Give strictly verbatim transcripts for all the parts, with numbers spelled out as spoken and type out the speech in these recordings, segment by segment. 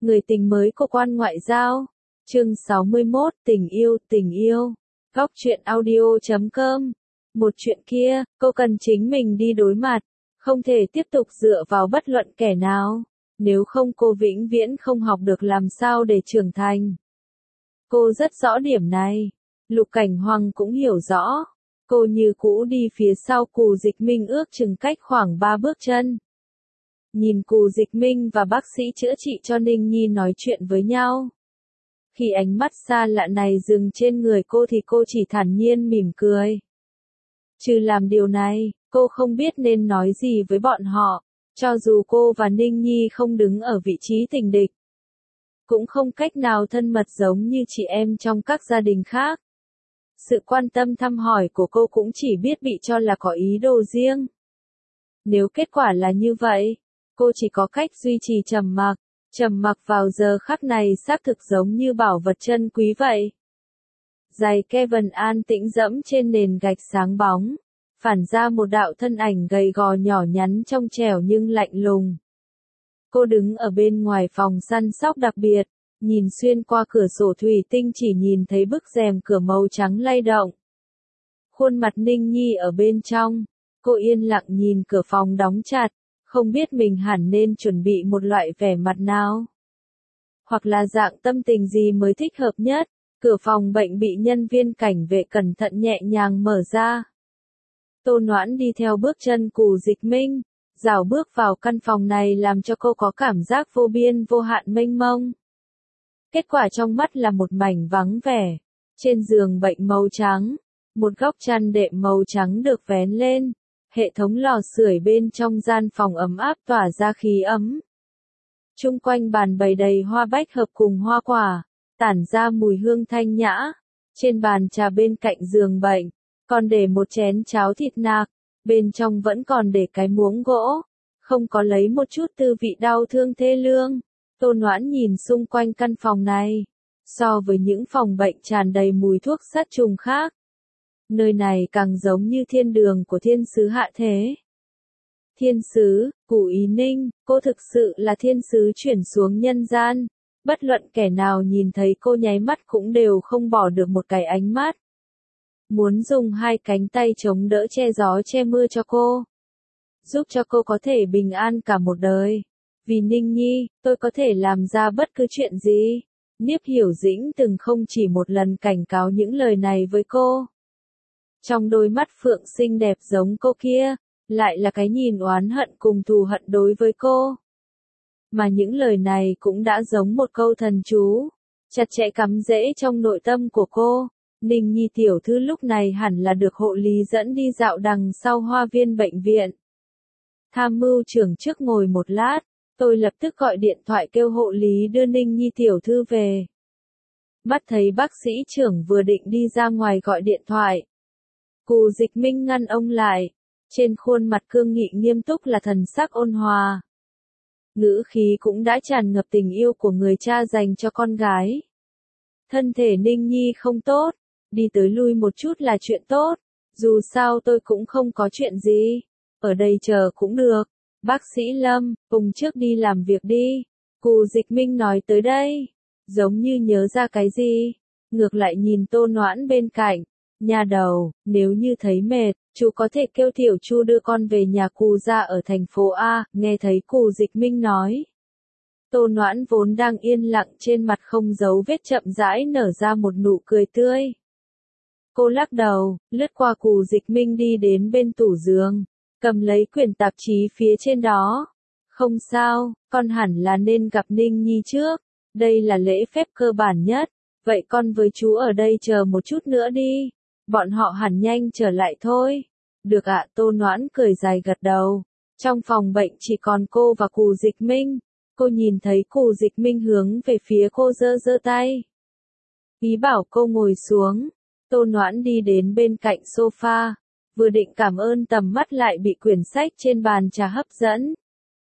Người tình mới của quan ngoại giao. Chương sáu mươi mốt, tình yêu, tình yêu. Góc truyện audio chấm com. Một chuyện kia, cô cần chính mình đi đối mặt, không thể tiếp tục dựa vào bất luận kẻ nào, nếu không cô vĩnh viễn không học được làm sao để trưởng thành. Cô rất rõ điểm này, Lục Cảnh Hoàng cũng hiểu rõ, cô như cũ đi phía sau Cù Dịch Minh ước chừng cách khoảng ba bước chân. Nhìn Cù Dịch Minh và bác sĩ chữa trị cho Ninh Nhi nói chuyện với nhau. Khi ánh mắt xa lạ này dừng trên người cô thì cô chỉ thản nhiên mỉm cười. Trừ làm điều này, cô không biết nên nói gì với bọn họ, cho dù cô và Ninh Nhi không đứng ở vị trí tình địch. Cũng không cách nào thân mật giống như chị em trong các gia đình khác. Sự quan tâm thăm hỏi của cô cũng chỉ biết bị cho là có ý đồ riêng. Nếu kết quả là như vậy, cô chỉ có cách duy trì trầm mặc. Trầm mặc vào giờ khắc này xác thực giống như bảo vật chân quý vậy. Giày Kevin an tĩnh dẫm trên nền gạch sáng bóng, phản ra một đạo thân ảnh gầy gò nhỏ nhắn trong trẻo nhưng lạnh lùng. Cô đứng ở bên ngoài phòng săn sóc đặc biệt, nhìn xuyên qua cửa sổ thủy tinh chỉ nhìn thấy bức rèm cửa màu trắng lay động. Khuôn mặt Ninh Nhi ở bên trong, cô yên lặng nhìn cửa phòng đóng chặt, không biết mình hẳn nên chuẩn bị một loại vẻ mặt nào. Hoặc là dạng tâm tình gì mới thích hợp nhất. Cửa phòng bệnh bị nhân viên cảnh vệ cẩn thận nhẹ nhàng mở ra. Tô Noãn đi theo bước chân Cù Dịch Minh, rảo bước vào căn phòng này làm cho cô có cảm giác vô biên vô hạn mênh mông. Kết quả trong mắt là một mảnh vắng vẻ. Trên giường bệnh màu trắng, một góc chăn đệm màu trắng được vén lên, hệ thống lò sưởi bên trong gian phòng ấm áp tỏa ra khí ấm. Chung quanh bàn bày đầy hoa bách hợp cùng hoa quả, tản ra mùi hương thanh nhã. Trên bàn trà bên cạnh giường bệnh, còn để một chén cháo thịt nạc, bên trong vẫn còn để cái muỗng gỗ, không có lấy một chút tư vị đau thương thê lương. Tô Noãn nhìn xung quanh căn phòng này, so với những phòng bệnh tràn đầy mùi thuốc sát trùng khác, nơi này càng giống như thiên đường của thiên sứ hạ thế. Thiên sứ, Cù Ý Ninh, cô thực sự là thiên sứ chuyển xuống nhân gian. Bất luận kẻ nào nhìn thấy cô nháy mắt cũng đều không bỏ được một cái ánh mắt. Muốn dùng hai cánh tay chống đỡ che gió che mưa cho cô. Giúp cho cô có thể bình an cả một đời. Vì Ninh Nhi, tôi có thể làm ra bất cứ chuyện gì. Niếp Hiểu Dĩnh từng không chỉ một lần cảnh cáo những lời này với cô. Trong đôi mắt phượng xinh đẹp giống cô kia, lại là cái nhìn oán hận cùng thù hận đối với cô. Mà những lời này cũng đã giống một câu thần chú, chặt chẽ cắm rễ trong nội tâm của cô. Ninh Nhi tiểu thư lúc này hẳn là được hộ lý dẫn đi dạo đằng sau hoa viên bệnh viện. Tham mưu trưởng trước ngồi một lát, tôi lập tức gọi điện thoại kêu hộ lý đưa Ninh Nhi tiểu thư về. Mắt thấy bác sĩ trưởng vừa định đi ra ngoài gọi điện thoại. Cù Dịch Minh ngăn ông lại, trên khuôn mặt cương nghị nghiêm túc là thần sắc ôn hòa. Ngữ khí cũng đã tràn ngập tình yêu của người cha dành cho con gái. Thân thể Ninh Nhi không tốt, đi tới lui một chút là chuyện tốt, dù sao tôi cũng không có chuyện gì, ở đây chờ cũng được. Bác sĩ Lâm, cùng trước đi làm việc đi. Cù Dịch Minh nói tới đây, giống như nhớ ra cái gì, ngược lại nhìn Tô Noãn bên cạnh. Nhà đầu, nếu như thấy mệt, chú có thể kêu Tiểu Chu đưa con về nhà Cù gia ở thành phố A. Nghe thấy Cù Dịch Minh nói, Tô Noãn vốn đang yên lặng trên mặt không giấu vết chậm rãi nở ra một nụ cười tươi. Cô lắc đầu, lướt qua Cù Dịch Minh đi đến bên tủ giường, cầm lấy quyển tạp chí phía trên đó. Không sao, con hẳn là nên gặp Ninh Nhi trước, đây là lễ phép cơ bản nhất, vậy con với chú ở đây chờ một chút nữa đi. Bọn họ hẳn nhanh trở lại thôi. Được ạ. Tô Noãn cười dài gật đầu. Trong phòng bệnh chỉ còn cô và Cù Dịch Minh. Cô nhìn thấy Cù Dịch Minh hướng về phía cô giơ giơ tay. Ý bảo cô ngồi xuống. Tô Noãn đi đến bên cạnh sofa. Vừa định cảm ơn tầm mắt lại bị quyển sách trên bàn trà hấp dẫn.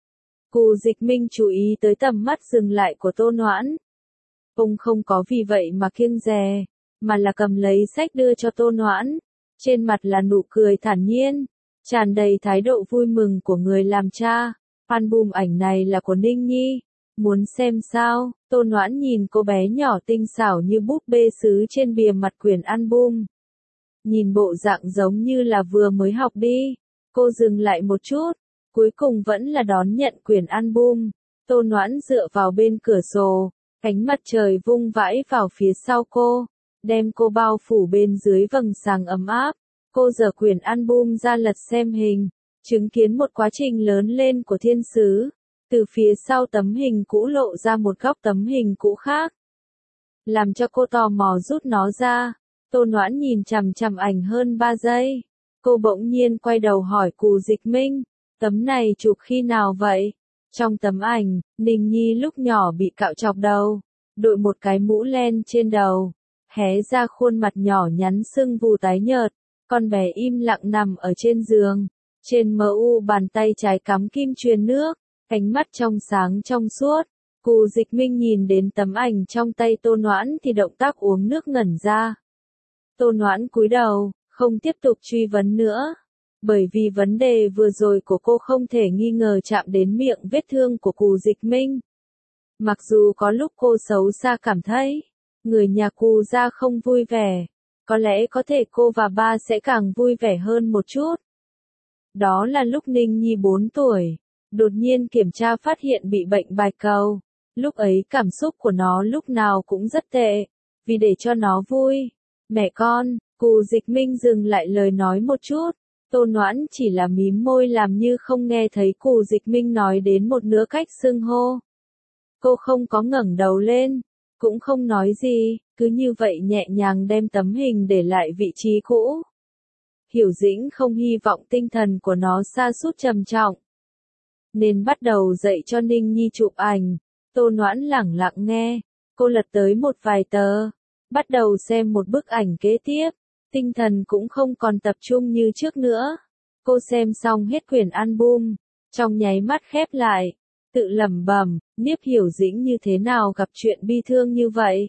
Cù Dịch Minh chú ý tới tầm mắt dừng lại của Tô Noãn. Ông không có vì vậy mà kiêng dè, mà là cầm lấy sách đưa cho Tô Noãn. Trên mặt là nụ cười thản nhiên, tràn đầy thái độ vui mừng của người làm cha. Album ảnh này là của Ninh Nhi, Muốn xem sao? Tô Noãn nhìn cô bé nhỏ tinh xảo như búp bê sứ trên bìa mặt quyển album. Nhìn bộ dạng giống như là vừa mới học đi. Cô dừng lại một chút, cuối cùng vẫn là đón nhận quyển album. Tô Noãn dựa vào bên cửa sổ, ánh mặt trời vung vãi vào phía sau cô, đem cô bao phủ bên dưới vầng sáng ấm áp. Cô giở quyển album ra lật xem hình, chứng kiến một quá trình lớn lên của thiên sứ. Từ phía sau tấm hình cũ lộ ra một góc tấm hình cũ khác. Làm cho cô tò mò rút nó ra. Tô Noãn nhìn chằm chằm ảnh hơn ba giây. Cô bỗng nhiên quay đầu hỏi Cù Dịch Minh, tấm này chụp khi nào vậy? Trong tấm ảnh, Ninh Nhi lúc nhỏ bị cạo chọc đầu, đội một cái mũ len trên đầu, hé ra khuôn mặt nhỏ nhắn sưng vù tái nhợt, con bé im lặng nằm ở trên giường, trên mờ u bàn tay trái cắm kim truyền nước, ánh mắt trong sáng trong suốt. Cù Dịch Minh nhìn đến tấm ảnh trong tay Tô Noãn thì động tác uống nước ngẩn ra. Tô Noãn cúi đầu, không tiếp tục truy vấn nữa. Bởi vì vấn đề vừa rồi của cô không thể nghi ngờ chạm đến miệng vết thương của Cù Dịch Minh. Mặc dù có lúc cô xấu xa cảm thấy, người nhà Cù gia không vui vẻ, có lẽ có thể cô và ba sẽ càng vui vẻ hơn một chút. Đó là lúc Ninh Nhi bốn tuổi, đột nhiên kiểm tra phát hiện bị bệnh bạch cầu. Lúc ấy cảm xúc của nó lúc nào cũng rất tệ, vì để cho nó vui. Mẹ con, Cù Dịch Minh dừng lại lời nói một chút. Tô Noãn chỉ là mím môi làm như không nghe thấy Cù Dịch Minh nói đến một nửa cách xưng hô. Cô không có ngẩng đầu lên, cũng không nói gì, cứ như vậy nhẹ nhàng đem tấm hình để lại vị trí cũ. Hiểu Dĩnh không hy vọng tinh thần của nó sa sút trầm trọng, nên bắt đầu dạy cho Ninh Nhi chụp ảnh. Tô Noãn lẳng lặng nghe, cô lật tới một vài tờ, bắt đầu xem một bức ảnh kế tiếp. Tinh thần cũng không còn tập trung như trước nữa. Cô xem xong hết quyển album, trong nháy mắt khép lại, tự lẩm bẩm, Niếp Hiểu Dĩnh như thế nào gặp chuyện bi thương như vậy?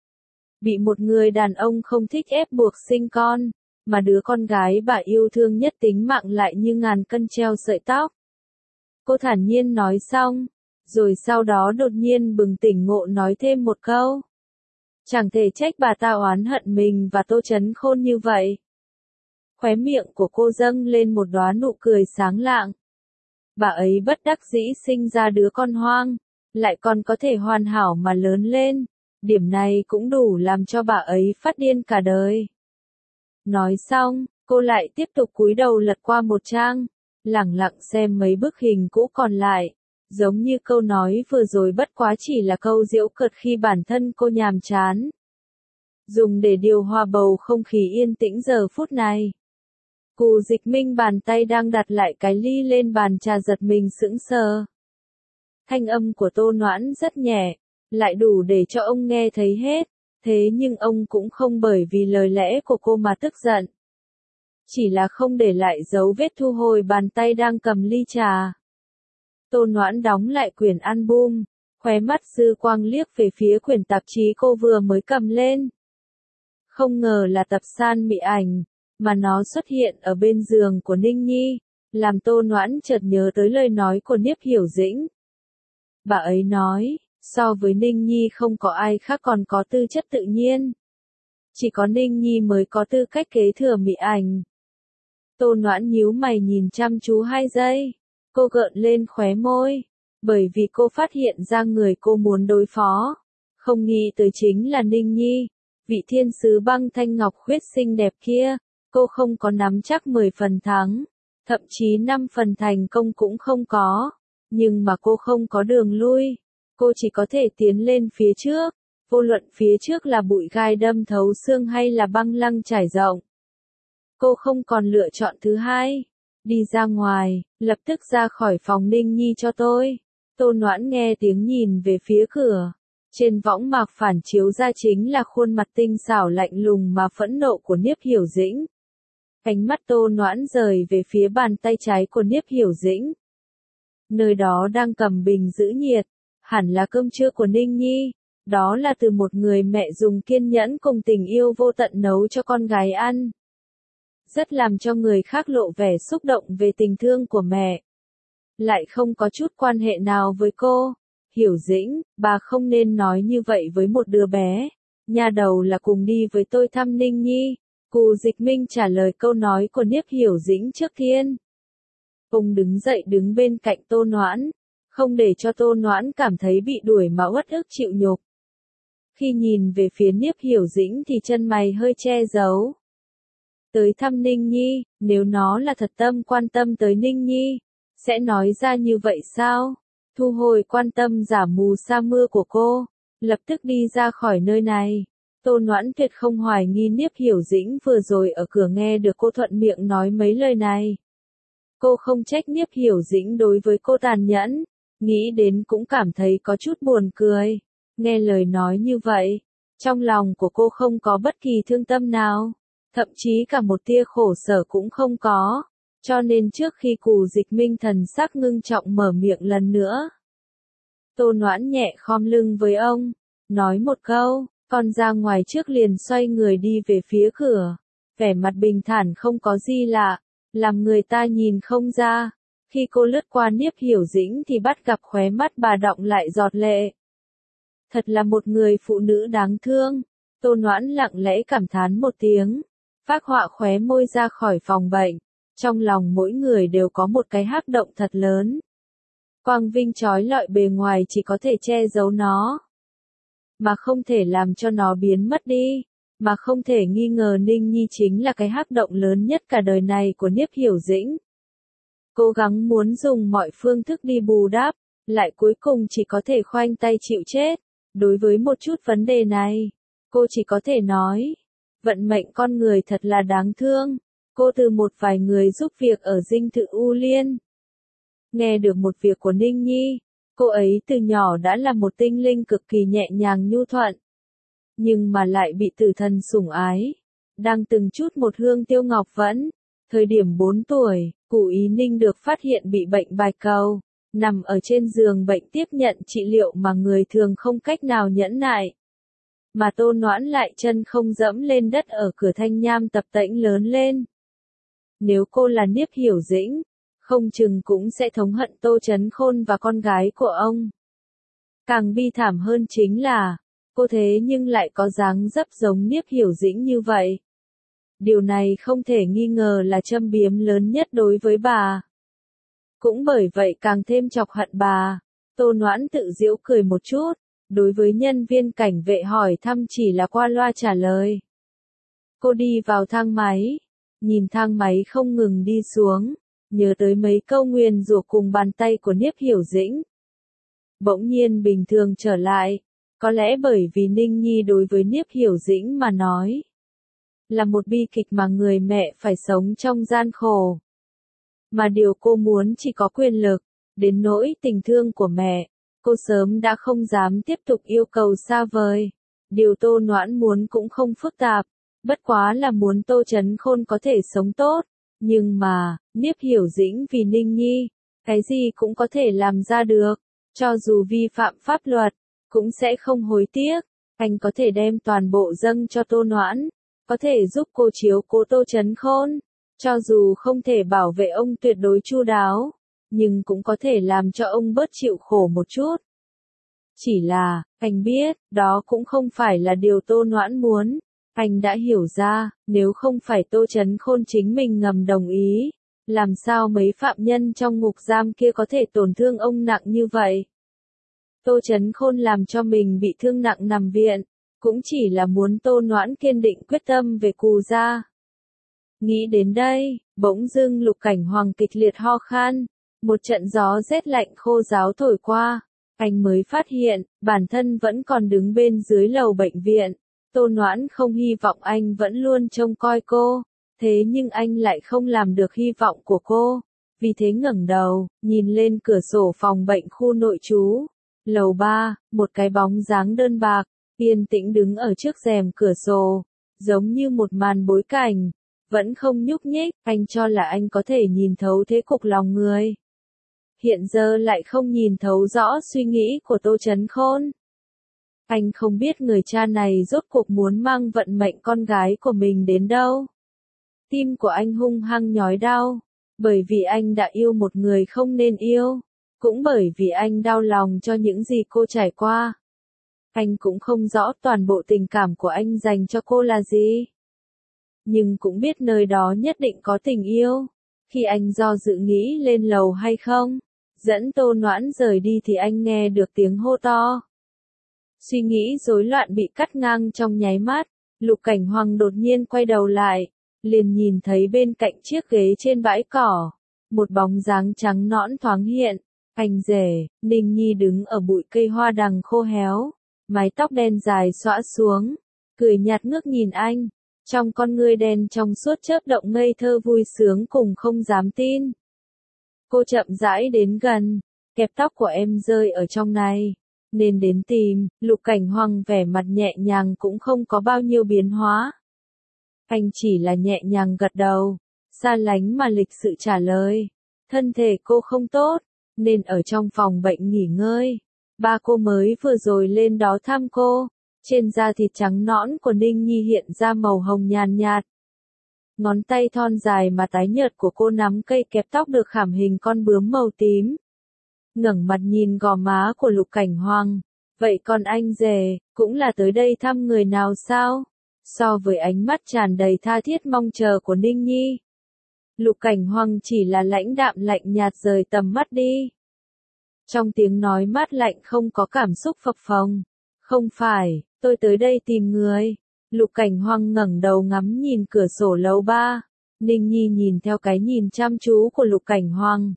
Bị một người đàn ông không thích ép buộc sinh con, mà đứa con gái bà yêu thương nhất tính mạng lại như ngàn cân treo sợi tóc. Cô thản nhiên nói xong, rồi sau đó đột nhiên bừng tỉnh ngộ nói thêm một câu. Chẳng thể trách bà ta oán hận mình và Tô Chấn Khôn như vậy. Khóe miệng của cô dâng lên một đóa nụ cười sáng lạng. Bà ấy bất đắc dĩ sinh ra đứa con hoang, lại còn có thể hoàn hảo mà lớn lên. Điểm này cũng đủ làm cho bà ấy phát điên cả đời. Nói xong, cô lại tiếp tục cúi đầu lật qua một trang, lẳng lặng xem mấy bức hình cũ còn lại. Giống như câu nói vừa rồi bất quá chỉ là câu giễu cợt khi bản thân cô nhàm chán. Dùng để điều hòa bầu không khí yên tĩnh giờ phút này. Cù Dịch Minh bàn tay đang đặt lại cái ly lên bàn trà giật mình sững sờ. Thanh âm của Tô Noãn rất nhẹ, lại đủ để cho ông nghe thấy hết, thế nhưng ông cũng không bởi vì lời lẽ của cô mà tức giận. Chỉ là không để lại dấu vết thu hồi bàn tay đang cầm ly trà. Tô Noãn đóng lại quyển album, khóe mắt dư quang liếc về phía quyển tạp chí cô vừa mới cầm lên. Không ngờ là tập san mị ảnh, mà nó xuất hiện ở bên giường của Ninh Nhi, làm Tô Noãn chợt nhớ tới lời nói của Niếp Hiểu Dĩnh. Bà ấy nói, so với Ninh Nhi không có ai khác còn có tư chất tự nhiên. Chỉ có Ninh Nhi mới có tư cách kế thừa mị ảnh. Tô Noãn nhíu mày nhìn chăm chú hai giây. Cô gợn lên khóe môi, bởi vì cô phát hiện ra người cô muốn đối phó. Không nghĩ tới chính là Ninh Nhi, vị thiên sứ băng thanh ngọc khuyết xinh đẹp kia. Cô không có nắm chắc mười phần thắng, thậm chí năm phần thành công cũng không có. Nhưng mà cô không có đường lui, cô chỉ có thể tiến lên phía trước, vô luận phía trước là bụi gai đâm thấu xương hay là băng lăng trải rộng. Cô không còn lựa chọn thứ hai. Đi ra ngoài, lập tức ra khỏi phòng Ninh Nhi cho tôi. Tô Noãn nghe tiếng nhìn về phía cửa. Trên võng mạc phản chiếu ra chính là khuôn mặt tinh xảo lạnh lùng mà phẫn nộ của Niếp Hiểu Dĩnh. Ánh mắt Tô Noãn rời về phía bàn tay trái của Niếp Hiểu Dĩnh. Nơi đó đang cầm bình giữ nhiệt, hẳn là cơm trưa của Ninh Nhi. Đó là từ một người mẹ dùng kiên nhẫn cùng tình yêu vô tận nấu cho con gái ăn. Rất làm cho người khác lộ vẻ xúc động về tình thương của mẹ. Lại không có chút quan hệ nào với cô. Hiểu Dĩnh, bà không nên nói như vậy với một đứa bé. Nhà đầu là cùng đi với tôi thăm Ninh Nhi. Cù Dịch Minh trả lời câu nói của Niếp Hiểu Dĩnh trước tiên. Ông đứng dậy đứng bên cạnh Tô Noãn, không để cho Tô Noãn cảm thấy bị đuổi mà uất ức chịu nhục. Khi nhìn về phía Niếp Hiểu Dĩnh thì chân mày hơi che giấu. Tới thăm Ninh Nhi, nếu nó là thật tâm quan tâm tới Ninh Nhi, sẽ nói ra như vậy sao? Thu hồi quan tâm giả mù sa mưa của cô, lập tức đi ra khỏi nơi này. Tô Noãn tuyệt không hoài nghi Niếp Hiểu Dĩnh vừa rồi ở cửa nghe được cô thuận miệng nói mấy lời này. Cô không trách Niếp Hiểu Dĩnh đối với cô tàn nhẫn, nghĩ đến cũng cảm thấy có chút buồn cười. Nghe lời nói như vậy, trong lòng của cô không có bất kỳ thương tâm nào, thậm chí cả một tia khổ sở cũng không có, cho nên trước khi Cù Dịch Minh thần sắc ngưng trọng mở miệng lần nữa. Tô Noãn nhẹ khom lưng với ông, nói một câu, còn ra ngoài trước liền xoay người đi về phía cửa, vẻ mặt bình thản không có gì lạ, làm người ta nhìn không ra. Khi cô lướt qua Niếp Hiểu Dĩnh thì bắt gặp khóe mắt bà đọng lại giọt lệ. Thật là một người phụ nữ đáng thương. Tô Noãn lặng lẽ cảm thán một tiếng, phác họa khóe môi ra khỏi phòng bệnh. Trong lòng mỗi người đều có một cái hắc động thật lớn. Quang vinh trói lọi bề ngoài chỉ có thể che giấu nó, mà không thể làm cho nó biến mất đi. Mà không thể nghi ngờ Ninh Nhi chính là cái hắc động lớn nhất cả đời này của Niếp Hiểu Dĩnh. Cố gắng muốn dùng mọi phương thức đi bù đắp, lại cuối cùng chỉ có thể khoanh tay chịu chết. Đối với một chút vấn đề này, cô chỉ có thể nói, vận mệnh con người thật là đáng thương. Cô từ một vài người giúp việc ở dinh thự U Liên, nghe được một việc của Ninh Nhi. Cô ấy từ nhỏ đã là một tinh linh cực kỳ nhẹ nhàng nhu thuận, nhưng mà lại bị tử thần sủng ái, đang từng chút một hương tiêu ngọc vẫn. Thời điểm bốn tuổi, Cù Ý Ninh được phát hiện bị bệnh bạch cầu, nằm ở trên giường bệnh tiếp nhận trị liệu mà người thường không cách nào nhẫn nại. Mà Tô Noãn lại chân không dẫm lên đất ở cửa Thanh Nham tập tễnh lớn lên. Nếu cô là Niếp Hiểu Dĩnh, không chừng cũng sẽ thống hận Tô Chấn Khôn và con gái của ông. Càng bi thảm hơn chính là, cô thế nhưng lại có dáng dấp giống Niếp Hiểu Dĩnh như vậy. Điều này không thể nghi ngờ là châm biếm lớn nhất đối với bà. Cũng bởi vậy càng thêm chọc hận bà. Tô Noãn tự giễu cười một chút, đối với nhân viên cảnh vệ hỏi thăm chỉ là qua loa trả lời. Cô đi vào thang máy, nhìn thang máy không ngừng đi xuống, nhớ tới mấy câu nguyền rủa cùng bàn tay của Niếp Hiểu Dĩnh. Bỗng nhiên bình thường trở lại, có lẽ bởi vì Ninh Nhi đối với Niếp Hiểu Dĩnh mà nói, là một bi kịch mà người mẹ phải sống trong gian khổ. Mà điều cô muốn chỉ có quyền lực, đến nỗi tình thương của mẹ, cô sớm đã không dám tiếp tục yêu cầu xa vời. Điều Tô Noãn muốn cũng không phức tạp, bất quá là muốn Tô Chấn Khôn có thể sống tốt. Nhưng mà, Niếp Hiểu Dĩnh vì Ninh Nhi, cái gì cũng có thể làm ra được, cho dù vi phạm pháp luật, cũng sẽ không hối tiếc. Anh có thể đem toàn bộ dâng cho Tô Noãn, có thể giúp cô chiếu cố Tô Chấn Khôn, cho dù không thể bảo vệ ông tuyệt đối chu đáo, nhưng cũng có thể làm cho ông bớt chịu khổ một chút. Chỉ là, anh biết, đó cũng không phải là điều Tô Noãn muốn. Anh đã hiểu ra, nếu không phải Tô Chấn Khôn chính mình ngầm đồng ý, làm sao mấy phạm nhân trong ngục giam kia có thể tổn thương ông nặng như vậy. Tô Chấn Khôn làm cho mình bị thương nặng nằm viện, cũng chỉ là muốn Tô Noãn kiên định quyết tâm về Cù gia. Nghĩ đến đây, bỗng dưng Lục Cảnh Hoàng kịch liệt ho khan, một trận gió rét lạnh khô ráo thổi qua, anh mới phát hiện, bản thân vẫn còn đứng bên dưới lầu bệnh viện. Tô Noãn không hy vọng anh vẫn luôn trông coi cô, thế nhưng anh lại không làm được hy vọng của cô. Vì thế ngẩng đầu, nhìn lên cửa sổ phòng bệnh khu nội trú. Lầu ba, một cái bóng dáng đơn bạc, yên tĩnh đứng ở trước rèm cửa sổ, giống như một màn bối cảnh, vẫn không nhúc nhích. Anh cho là anh có thể nhìn thấu thế cục lòng người, hiện giờ lại không nhìn thấu rõ suy nghĩ của Tô Chấn Khôn. Anh không biết người cha này rốt cuộc muốn mang vận mệnh con gái của mình đến đâu. Tim của anh hung hăng nhói đau, bởi vì anh đã yêu một người không nên yêu. Cũng bởi vì anh đau lòng cho những gì cô trải qua. Anh cũng không rõ toàn bộ tình cảm của anh dành cho cô là gì. Nhưng cũng biết nơi đó nhất định có tình yêu. Khi anh do dự nghĩ lên lầu hay không, dẫn Tô Noãn rời đi thì anh nghe được tiếng hô to. Suy nghĩ rối loạn bị cắt ngang trong nháy mắt, Lục Cảnh Hoàng đột nhiên quay đầu lại, liền nhìn thấy bên cạnh chiếc ghế trên bãi cỏ, một bóng dáng trắng nõn thoáng hiện. Anh rể, Ninh Nhi đứng ở bụi cây hoa đằng khô héo, mái tóc đen dài xõa xuống, cười nhạt ngước nhìn anh, trong con ngươi đen trong suốt chớp động ngây thơ vui sướng cùng không dám tin. Cô chậm rãi đến gần, kẹp tóc của em rơi ở trong này, nên đến tìm. Lục Cảnh Hoàng vẻ mặt nhẹ nhàng cũng không có bao nhiêu biến hóa. Anh chỉ là nhẹ nhàng gật đầu, xa lánh mà lịch sự trả lời, thân thể cô không tốt, nên ở trong phòng bệnh nghỉ ngơi. Ba cô mới vừa rồi lên đó thăm cô, trên da thịt trắng nõn của Ninh Nhi hiện ra màu hồng nhàn nhạt. Ngón tay thon dài mà tái nhợt của cô nắm cây kẹp tóc được khảm hình con bướm màu tím. Ngẩng mặt nhìn gò má của Lục Cảnh Hoàng, vậy còn anh rể, cũng là tới đây thăm người nào sao? So với ánh mắt tràn đầy tha thiết mong chờ của Ninh Nhi, Lục Cảnh Hoàng chỉ là lãnh đạm lạnh nhạt rời tầm mắt đi. Trong tiếng nói mát lạnh không có cảm xúc phập phồng. Không phải, tôi tới đây tìm người. Lục Cảnh Hoàng ngẩng đầu ngắm nhìn cửa sổ lầu ba. Ninh Nhi nhìn theo cái nhìn chăm chú của Lục Cảnh Hoàng,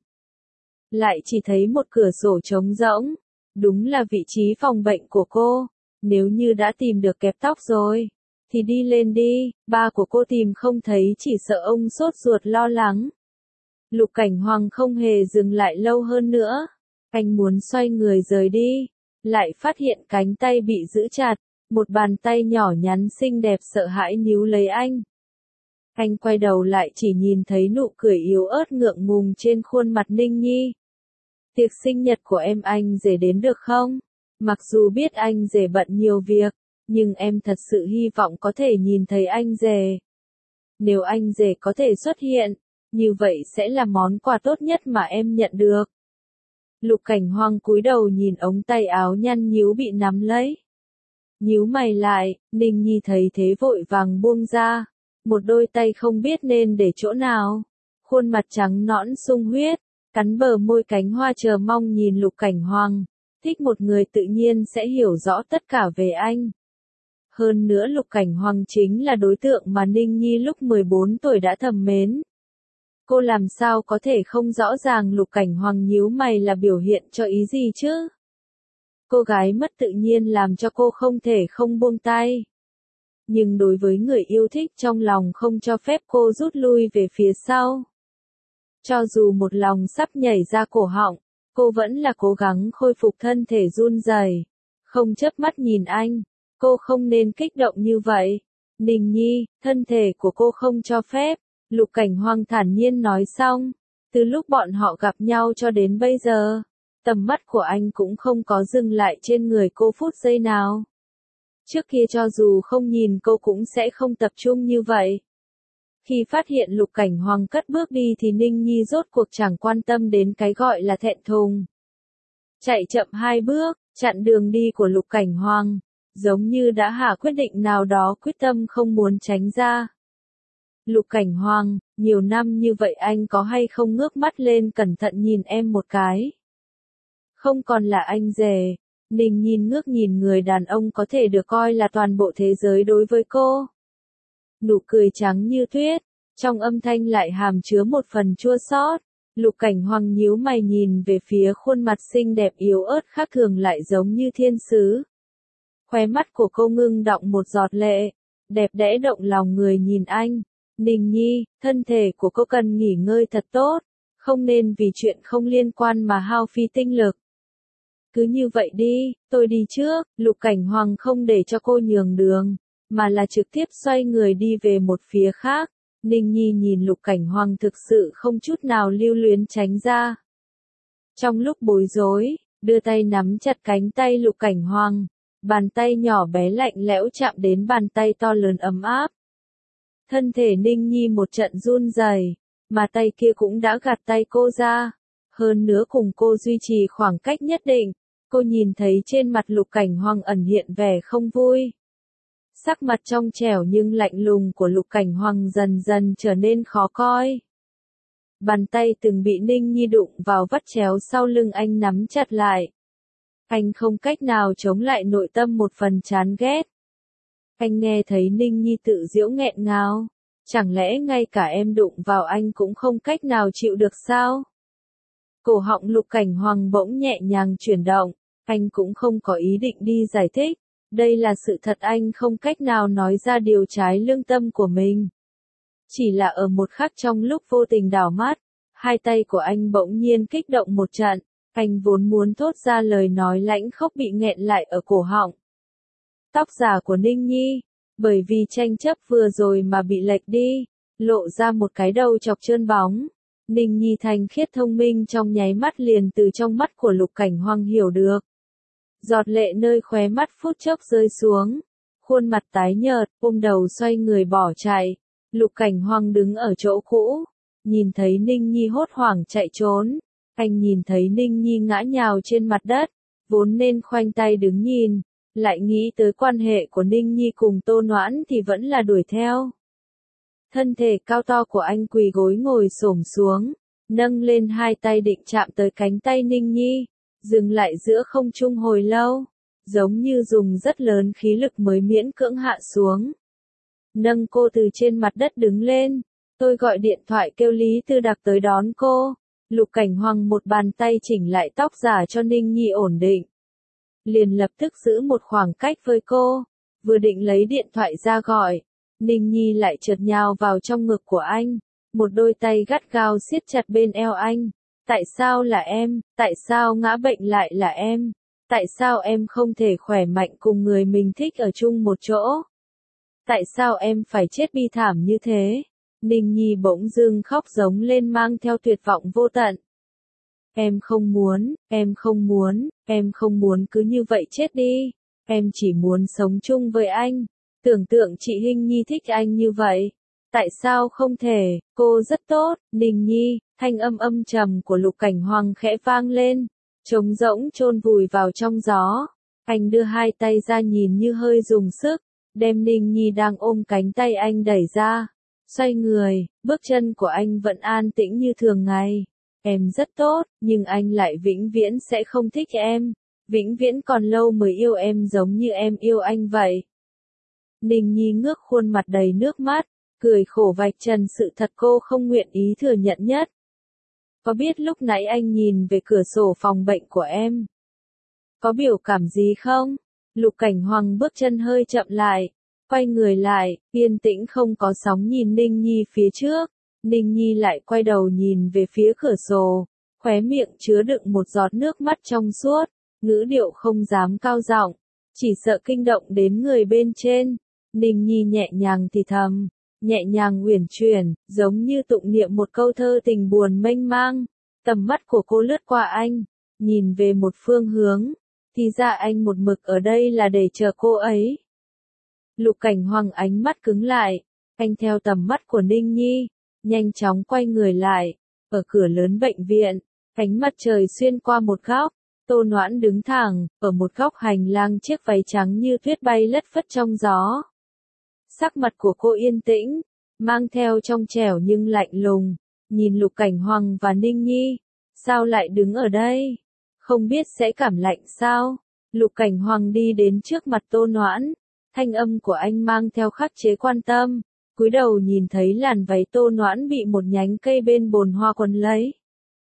lại chỉ thấy một cửa sổ trống rỗng. Đúng là vị trí phòng bệnh của cô. Nếu như đã tìm được kẹp tóc rồi, thì đi lên đi. Ba của cô tìm không thấy chỉ sợ ông sốt ruột lo lắng. Lục Cảnh Hoàng không hề dừng lại lâu hơn nữa. Anh muốn xoay người rời đi, lại phát hiện cánh tay bị giữ chặt, một bàn tay nhỏ nhắn xinh đẹp sợ hãi níu lấy anh. Anh quay đầu lại chỉ nhìn thấy nụ cười yếu ớt ngượng ngùng trên khuôn mặt Ninh Nhi. Tiệc sinh nhật của em anh rể đến được không? Mặc dù biết anh rể bận nhiều việc, nhưng em thật sự hy vọng có thể nhìn thấy anh rể. Nếu anh rể có thể xuất hiện, như vậy sẽ là món quà tốt nhất mà em nhận được. Lục Cảnh Hoàng cúi đầu nhìn ống tay áo nhăn nhíu bị nắm lấy. Nhíu mày lại, Ninh Nhi thấy thế vội vàng buông ra. Một đôi tay không biết nên để chỗ nào. Khuôn mặt trắng nõn sung huyết, cắn bờ môi cánh hoa chờ mong nhìn Lục Cảnh Hoàng. Thích một người tự nhiên sẽ hiểu rõ tất cả về anh. Hơn nữa Lục Cảnh Hoàng chính là đối tượng mà Ninh Nhi lúc mười bốn tuổi đã thầm mến. Cô làm sao có thể không rõ ràng Lục Cảnh Hoàng nhíu mày là biểu hiện cho ý gì chứ? Cô gái mất tự nhiên làm cho cô không thể không buông tay. Nhưng đối với người yêu thích trong lòng không cho phép cô rút lui về phía sau. Cho dù một lòng sắp nhảy ra cổ họng, cô vẫn là cố gắng khôi phục thân thể run rẩy, không chớp mắt nhìn anh. Cô không nên kích động như vậy. Ninh Nhi, thân thể của cô không cho phép. Lục Cảnh Hoàng thản nhiên nói xong. Từ lúc bọn họ gặp nhau cho đến bây giờ, tầm mắt của anh cũng không có dừng lại trên người cô phút giây nào. Trước kia cho dù không nhìn cô cũng sẽ không tập trung như vậy. Khi phát hiện Lục Cảnh Hoàng cất bước đi thì Ninh Nhi rốt cuộc chẳng quan tâm đến cái gọi là thẹn thùng. Chạy chậm hai bước, chặn đường đi của Lục Cảnh Hoàng, giống như đã hạ quyết định nào đó quyết tâm không muốn tránh ra. Lục Cảnh Hoàng, nhiều năm như vậy anh có hay không ngước mắt lên cẩn thận nhìn em một cái? Không còn là anh rể. Ninh nhìn ngước nhìn người đàn ông có thể được coi là toàn bộ thế giới đối với cô. Nụ cười trắng như tuyết, trong âm thanh lại hàm chứa một phần chua xót. Lục Cảnh Hoàng nhíu mày nhìn về phía khuôn mặt xinh đẹp yếu ớt khác thường lại giống như thiên sứ. Khóe mắt của cô ngưng đọng một giọt lệ, đẹp đẽ động lòng người nhìn anh. Ninh Nhi, thân thể của cô cần nghỉ ngơi thật tốt, không nên vì chuyện không liên quan mà hao phí tinh lực. Cứ như vậy đi, tôi đi trước. Lục Cảnh Hoàng không để cho cô nhường đường, mà là trực tiếp xoay người đi về một phía khác. Ninh Nhi nhìn Lục Cảnh Hoàng thực sự không chút nào lưu luyến tránh ra. Trong lúc bối rối, đưa tay nắm chặt cánh tay Lục Cảnh Hoàng, bàn tay nhỏ bé lạnh lẽo chạm đến bàn tay to lớn ấm áp. Thân thể Ninh Nhi một trận run rẩy, mà tay kia cũng đã gạt tay cô ra. hơn nữa cùng cô duy trì khoảng cách nhất định. Cô nhìn thấy trên mặt Lục Cảnh Hoàng ẩn hiện vẻ không vui. Sắc mặt trong trẻo nhưng lạnh lùng của Lục Cảnh Hoàng dần dần trở nên khó coi. Bàn tay từng bị Ninh Nhi đụng vào vắt chéo sau lưng anh nắm chặt lại. Anh không cách nào chống lại nội tâm một phần chán ghét. Anh nghe thấy Ninh Nhi tự giễu nghẹn ngào. Chẳng lẽ ngay cả em đụng vào anh cũng không cách nào chịu được sao? Cổ họng Lục Cảnh Hoàng bỗng nhẹ nhàng chuyển động. Anh cũng không có ý định đi giải thích. Đây là sự thật, anh không cách nào nói ra điều trái lương tâm của mình. Chỉ là ở một khắc trong lúc vô tình đảo mắt, hai tay của anh bỗng nhiên kích động một trận. Anh vốn muốn thốt ra lời nói lãnh khốc bị nghẹn lại ở cổ họng. Tóc giả của Ninh Nhi, bởi vì tranh chấp vừa rồi mà bị lệch đi, lộ ra một cái đầu chọc trơn bóng. Ninh Nhi thanh khiết thông minh trong nháy mắt liền từ trong mắt của Lục Cảnh Hoàng hiểu được. Giọt lệ nơi khóe mắt phút chốc rơi xuống, khuôn mặt tái nhợt, ôm đầu xoay người bỏ chạy. Lục Cảnh Hoàng đứng ở chỗ cũ, nhìn thấy Ninh Nhi hốt hoảng chạy trốn. Anh nhìn thấy Ninh Nhi ngã nhào trên mặt đất, vốn nên khoanh tay đứng nhìn, lại nghĩ tới quan hệ của Ninh Nhi cùng Tô Noãn thì vẫn là đuổi theo. Thân thể cao to của anh quỳ gối ngồi xổm xuống, nâng lên hai tay định chạm tới cánh tay Ninh Nhi, dừng lại giữa không trung hồi lâu, giống như dùng rất lớn khí lực mới miễn cưỡng hạ xuống. Nâng cô từ trên mặt đất đứng lên, tôi gọi điện thoại kêu Lý Tư Đặc tới đón cô. Lục Cảnh Hoàng một bàn tay chỉnh lại tóc giả cho Ninh Nhi ổn định. Liền lập tức giữ một khoảng cách với cô, vừa định lấy điện thoại ra gọi. Ninh Nhi lại chợt nhào vào trong ngực của anh, một đôi tay gắt gao siết chặt bên eo anh. Tại sao là em, tại sao ngã bệnh lại là em, tại sao em không thể khỏe mạnh cùng người mình thích ở chung một chỗ? Tại sao em phải chết bi thảm như thế? Ninh Nhi bỗng dưng khóc giống lên mang theo tuyệt vọng vô tận. Em không muốn, em không muốn, em không muốn cứ như vậy chết đi. Em chỉ muốn sống chung với anh. Tưởng tượng chị Hinh Nhi thích anh như vậy. Tại sao không thể, cô rất tốt, Ninh Nhi, thanh âm âm trầm của Lục Cảnh Hoàng khẽ vang lên, trống rỗng chôn vùi vào trong gió. Anh đưa hai tay ra nhìn như hơi dùng sức, đem Ninh Nhi đang ôm cánh tay anh đẩy ra. Xoay người, bước chân của anh vẫn an tĩnh như thường ngày. Em rất tốt, nhưng anh lại vĩnh viễn sẽ không thích em. Vĩnh viễn còn lâu mới yêu em giống như em yêu anh vậy. Ninh Nhi ngước khuôn mặt đầy nước mắt, cười khổ vạch trần sự thật cô không nguyện ý thừa nhận nhất. Có biết lúc nãy anh nhìn về cửa sổ phòng bệnh của em? Có biểu cảm gì không? Lục Cảnh Hoàng bước chân hơi chậm lại, quay người lại, yên tĩnh không có sóng nhìn Ninh Nhi phía trước. Ninh Nhi lại quay đầu nhìn về phía cửa sổ, khóe miệng chứa đựng một giọt nước mắt trong suốt, ngữ điệu không dám cao giọng, chỉ sợ kinh động đến người bên trên. Ninh Nhi nhẹ nhàng thì thầm, nhẹ nhàng uyển chuyển, giống như tụng niệm một câu thơ tình buồn mênh mang. Tầm mắt của cô lướt qua anh, nhìn về một phương hướng, thì ra anh một mực ở đây là để chờ cô ấy. Lục Cảnh Hoàng ánh mắt cứng lại, anh theo tầm mắt của Ninh Nhi, nhanh chóng quay người lại, ở cửa lớn bệnh viện, ánh mặt trời xuyên qua một góc, Tô Noãn đứng thẳng, ở một góc hành lang chiếc váy trắng như tuyết bay lất phất trong gió. Sắc mặt của cô yên tĩnh, mang theo trong trẻo nhưng lạnh lùng, nhìn Lục Cảnh Hoàng và Ninh Nhi, sao lại đứng ở đây? Không biết sẽ cảm lạnh sao? Lục Cảnh Hoàng đi đến trước mặt Tô Noãn, thanh âm của anh mang theo khắc chế quan tâm, cúi đầu nhìn thấy làn váy Tô Noãn bị một nhánh cây bên bồn hoa quấn lấy.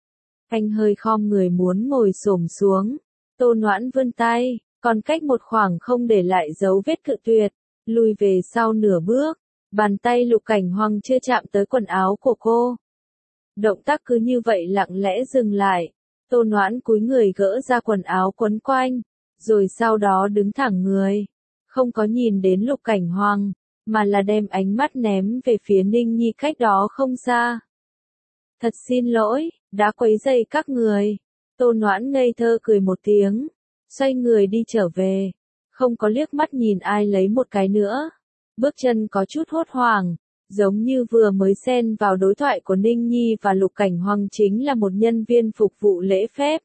Anh hơi khom người muốn ngồi xổm xuống, Tô Noãn vươn tay, còn cách một khoảng không để lại dấu vết cự tuyệt, lùi về sau nửa bước, bàn tay Lục Cảnh Hoàng chưa chạm tới quần áo của cô. Động tác cứ như vậy lặng lẽ dừng lại, Tô Noãn cúi người gỡ ra quần áo quấn quanh, rồi sau đó đứng thẳng người, không có nhìn đến Lục Cảnh Hoàng, mà là đem ánh mắt ném về phía Ninh Nhi cách đó không xa. Thật xin lỗi, đã quấy rầy các người. Tô Noãn ngây thơ cười một tiếng, xoay người đi trở về, không có liếc mắt nhìn ai lấy một cái nữa. Bước chân có chút hốt hoảng, giống như vừa mới xen vào đối thoại của Ninh Nhi và Lục Cảnh Hoàng chính là một nhân viên phục vụ lễ phép.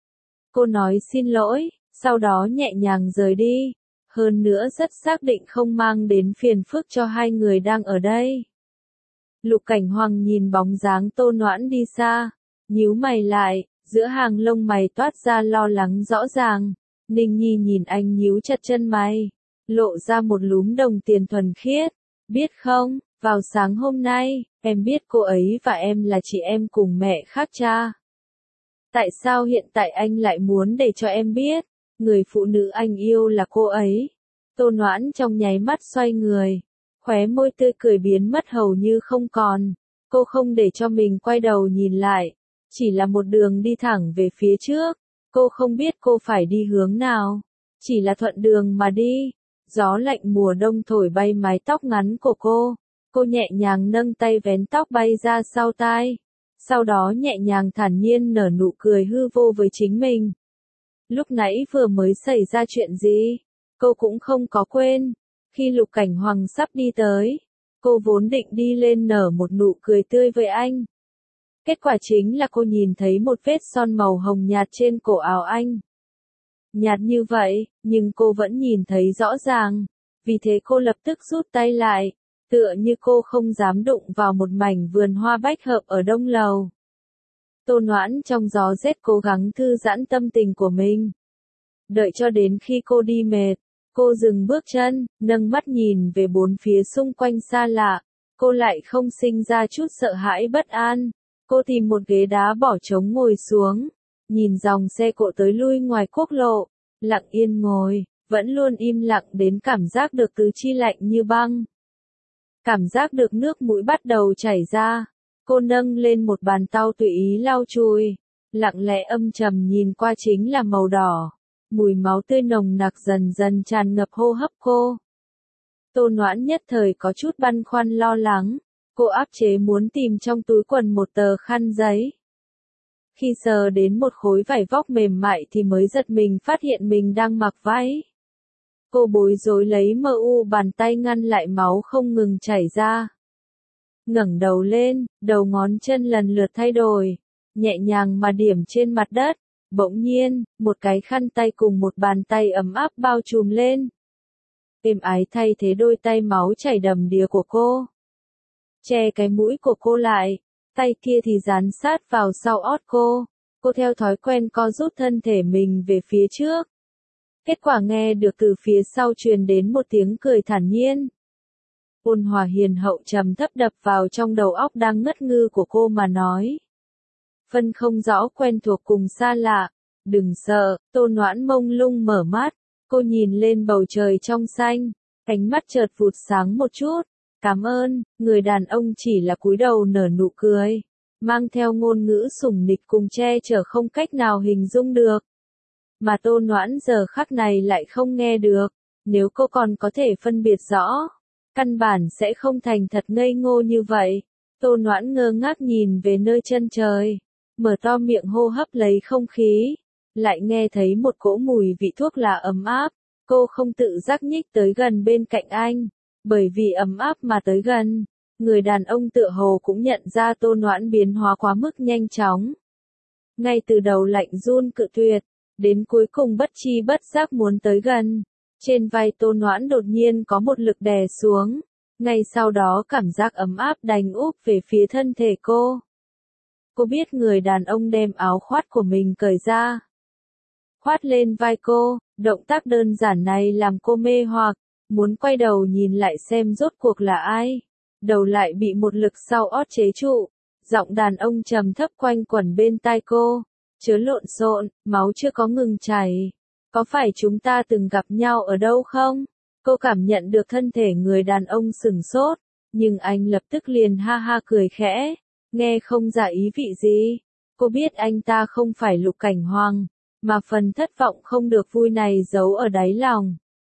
Cô nói xin lỗi, sau đó nhẹ nhàng rời đi, hơn nữa rất xác định không mang đến phiền phức cho hai người đang ở đây. Lục Cảnh Hoàng nhìn bóng dáng Tô Noãn đi xa, nhíu mày lại, giữa hàng lông mày toát ra lo lắng rõ ràng. Ninh Nhi nhìn anh nhíu chặt chân mày, lộ ra một lúm đồng tiền thuần khiết. Biết không, vào sáng hôm nay, em biết cô ấy và em là chị em cùng mẹ khác cha. Tại sao hiện tại anh lại muốn để cho em biết, người phụ nữ anh yêu là cô ấy? Tô Noãn trong nháy mắt xoay người, khóe môi tươi cười biến mất hầu như không còn. Cô không để cho mình quay đầu nhìn lại, chỉ là một đường đi thẳng về phía trước. Cô không biết cô phải đi hướng nào, chỉ là thuận đường mà đi. Gió lạnh mùa đông thổi bay mái tóc ngắn của cô. Cô nhẹ nhàng nâng tay vén tóc bay ra sau tai. Sau đó nhẹ nhàng thản nhiên nở nụ cười hư vô với chính mình. Lúc nãy vừa mới xảy ra chuyện gì, cô cũng không có quên. Khi Lục Cảnh Hoàng sắp đi tới, cô vốn định đi lên nở một nụ cười tươi với anh. Kết quả chính là cô nhìn thấy một vết son màu hồng nhạt trên cổ áo anh. Nhạt như vậy, nhưng cô vẫn nhìn thấy rõ ràng. Vì thế cô lập tức rút tay lại, tựa như cô không dám đụng vào một mảnh vườn hoa bách hợp ở đông lầu. Tô Noãn trong gió rét cố gắng thư giãn tâm tình của mình. Đợi cho đến khi cô đi mệt, cô dừng bước chân, nâng mắt nhìn về bốn phía xung quanh xa lạ. Cô lại không sinh ra chút sợ hãi bất an. Cô tìm một ghế đá bỏ trống ngồi xuống, nhìn dòng xe cộ tới lui ngoài quốc lộ, lặng yên ngồi, vẫn luôn im lặng đến cảm giác được tứ chi lạnh như băng. Cảm giác được nước mũi bắt đầu chảy ra, cô nâng lên một bàn tau tùy ý lau chùi, lặng lẽ âm trầm nhìn qua chính là màu đỏ, mùi máu tươi nồng nặc dần dần tràn ngập hô hấp cô. Tô Noãn nhất thời có chút băn khoăn lo lắng. Cô áp chế muốn tìm trong túi quần một tờ khăn giấy. Khi sờ đến một khối vải vóc mềm mại thì mới giật mình phát hiện mình đang mặc váy. Cô bối rối lấy mờ u bàn tay ngăn lại máu không ngừng chảy ra. Ngẩng đầu lên, đầu ngón chân lần lượt thay đổi, nhẹ nhàng mà điểm trên mặt đất. Bỗng nhiên, một cái khăn tay cùng một bàn tay ấm áp bao trùm lên. Êm ái thay thế đôi tay máu chảy đầm đìa của cô. Che cái mũi của cô lại, tay kia thì dán sát vào sau ót cô. Cô theo thói quen co rút thân thể mình về phía trước. Kết quả nghe được từ phía sau truyền đến một tiếng cười thản nhiên. Ôn hòa hiền hậu trầm thấp đập vào trong đầu óc đang ngất ngư của cô mà nói. Phân không rõ quen thuộc cùng xa lạ. Đừng sợ, Tô Noãn mông lung mở mắt. Cô nhìn lên bầu trời trong xanh. Ánh mắt chợt vụt sáng một chút. Cảm ơn, người đàn ông chỉ là cúi đầu nở nụ cười, mang theo ngôn ngữ sủng nịch cùng che chở không cách nào hình dung được. Mà Tô Noãn giờ khắc này lại không nghe được, nếu cô còn có thể phân biệt rõ, căn bản sẽ không thành thật ngây ngô như vậy. Tô Noãn ngơ ngác nhìn về nơi chân trời, mở to miệng hô hấp lấy không khí, lại nghe thấy một cỗ mùi vị thuốc lá ấm áp, cô không tự giác nhích tới gần bên cạnh anh. Bởi vì ấm áp mà tới gần, người đàn ông tựa hồ cũng nhận ra Tô Noãn biến hóa quá mức nhanh chóng. Ngay từ đầu lạnh run cự tuyệt, đến cuối cùng bất chi bất giác muốn tới gần. Trên vai Tô Noãn đột nhiên có một lực đè xuống, ngay sau đó cảm giác ấm áp đành úp về phía thân thể cô. Cô biết người đàn ông đem áo khoác của mình cởi ra, khoác lên vai cô, động tác đơn giản này làm cô mê hoặc. Muốn quay đầu nhìn lại xem rốt cuộc là ai. Đầu lại bị một lực sau ót chế trụ. Giọng đàn ông trầm thấp quanh quẩn bên tai cô. Chớ lộn xộn, máu chưa có ngừng chảy. Có phải chúng ta từng gặp nhau ở đâu không? Cô cảm nhận được thân thể người đàn ông sửng sốt. Nhưng anh lập tức liền ha ha cười khẽ. Nghe không ra ý vị gì. Cô biết anh ta không phải Lục Cảnh Hoàng. Mà phần thất vọng không được vui này giấu ở đáy lòng.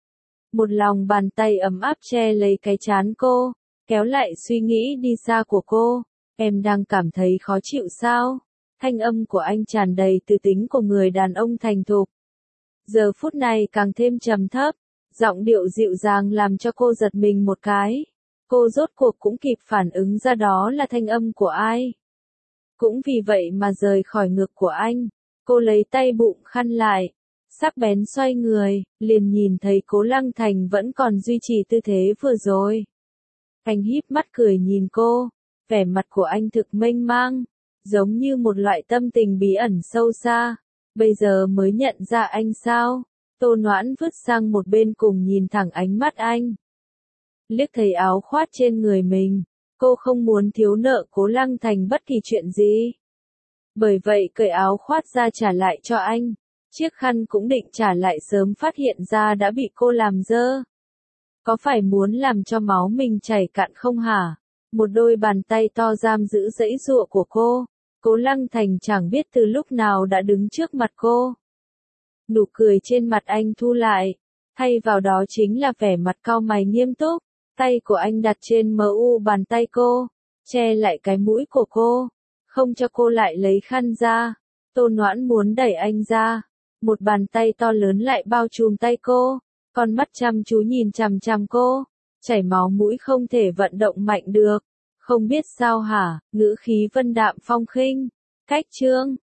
Một lòng bàn tay ấm áp che lấy cái trán cô, kéo lại suy nghĩ đi xa của cô. Em đang cảm thấy khó chịu sao? Thanh âm của anh tràn đầy từ tính của người đàn ông thành thục. Giờ phút này càng thêm trầm thấp, giọng điệu dịu dàng làm cho cô giật mình một cái. Cô rốt cuộc cũng kịp phản ứng ra đó là thanh âm của ai. Cũng vì vậy mà rời khỏi ngực của anh, cô lấy tay bụng khăn lại, sắc bén xoay người, liền nhìn thấy Cố Lăng Thành vẫn còn duy trì tư thế vừa rồi. Anh híp mắt cười nhìn cô, vẻ mặt của anh thực mênh mang, giống như một loại tâm tình bí ẩn sâu xa. Bây giờ mới nhận ra anh sao? Tô Noãn vứt sang một bên cùng nhìn thẳng ánh mắt anh. Liếc thấy áo khoác trên người mình, cô không muốn thiếu nợ Cố Lăng Thành bất kỳ chuyện gì. Bởi vậy cởi áo khoác ra trả lại cho anh. Chiếc khăn cũng định trả lại sớm phát hiện ra đã bị cô làm dơ. Có phải muốn làm cho máu mình chảy cạn không hả? Một đôi bàn tay to giam giữ dãy giụa của cô. Cố Lăng Thành chẳng biết từ lúc nào đã đứng trước mặt cô. Nụ cười trên mặt anh thu lại, thay vào đó chính là vẻ mặt cau mày nghiêm túc. Tay của anh đặt trên mờ u bàn tay cô, che lại cái mũi của cô, không cho cô lại lấy khăn ra. Tô Noãn muốn đẩy anh ra, một bàn tay to lớn lại bao trùm tay cô, con mắt chăm chú nhìn chằm chằm cô, chảy máu mũi không thể vận động mạnh được. Không biết sao hả, ngữ khí vân đạm phong khinh. Cách chương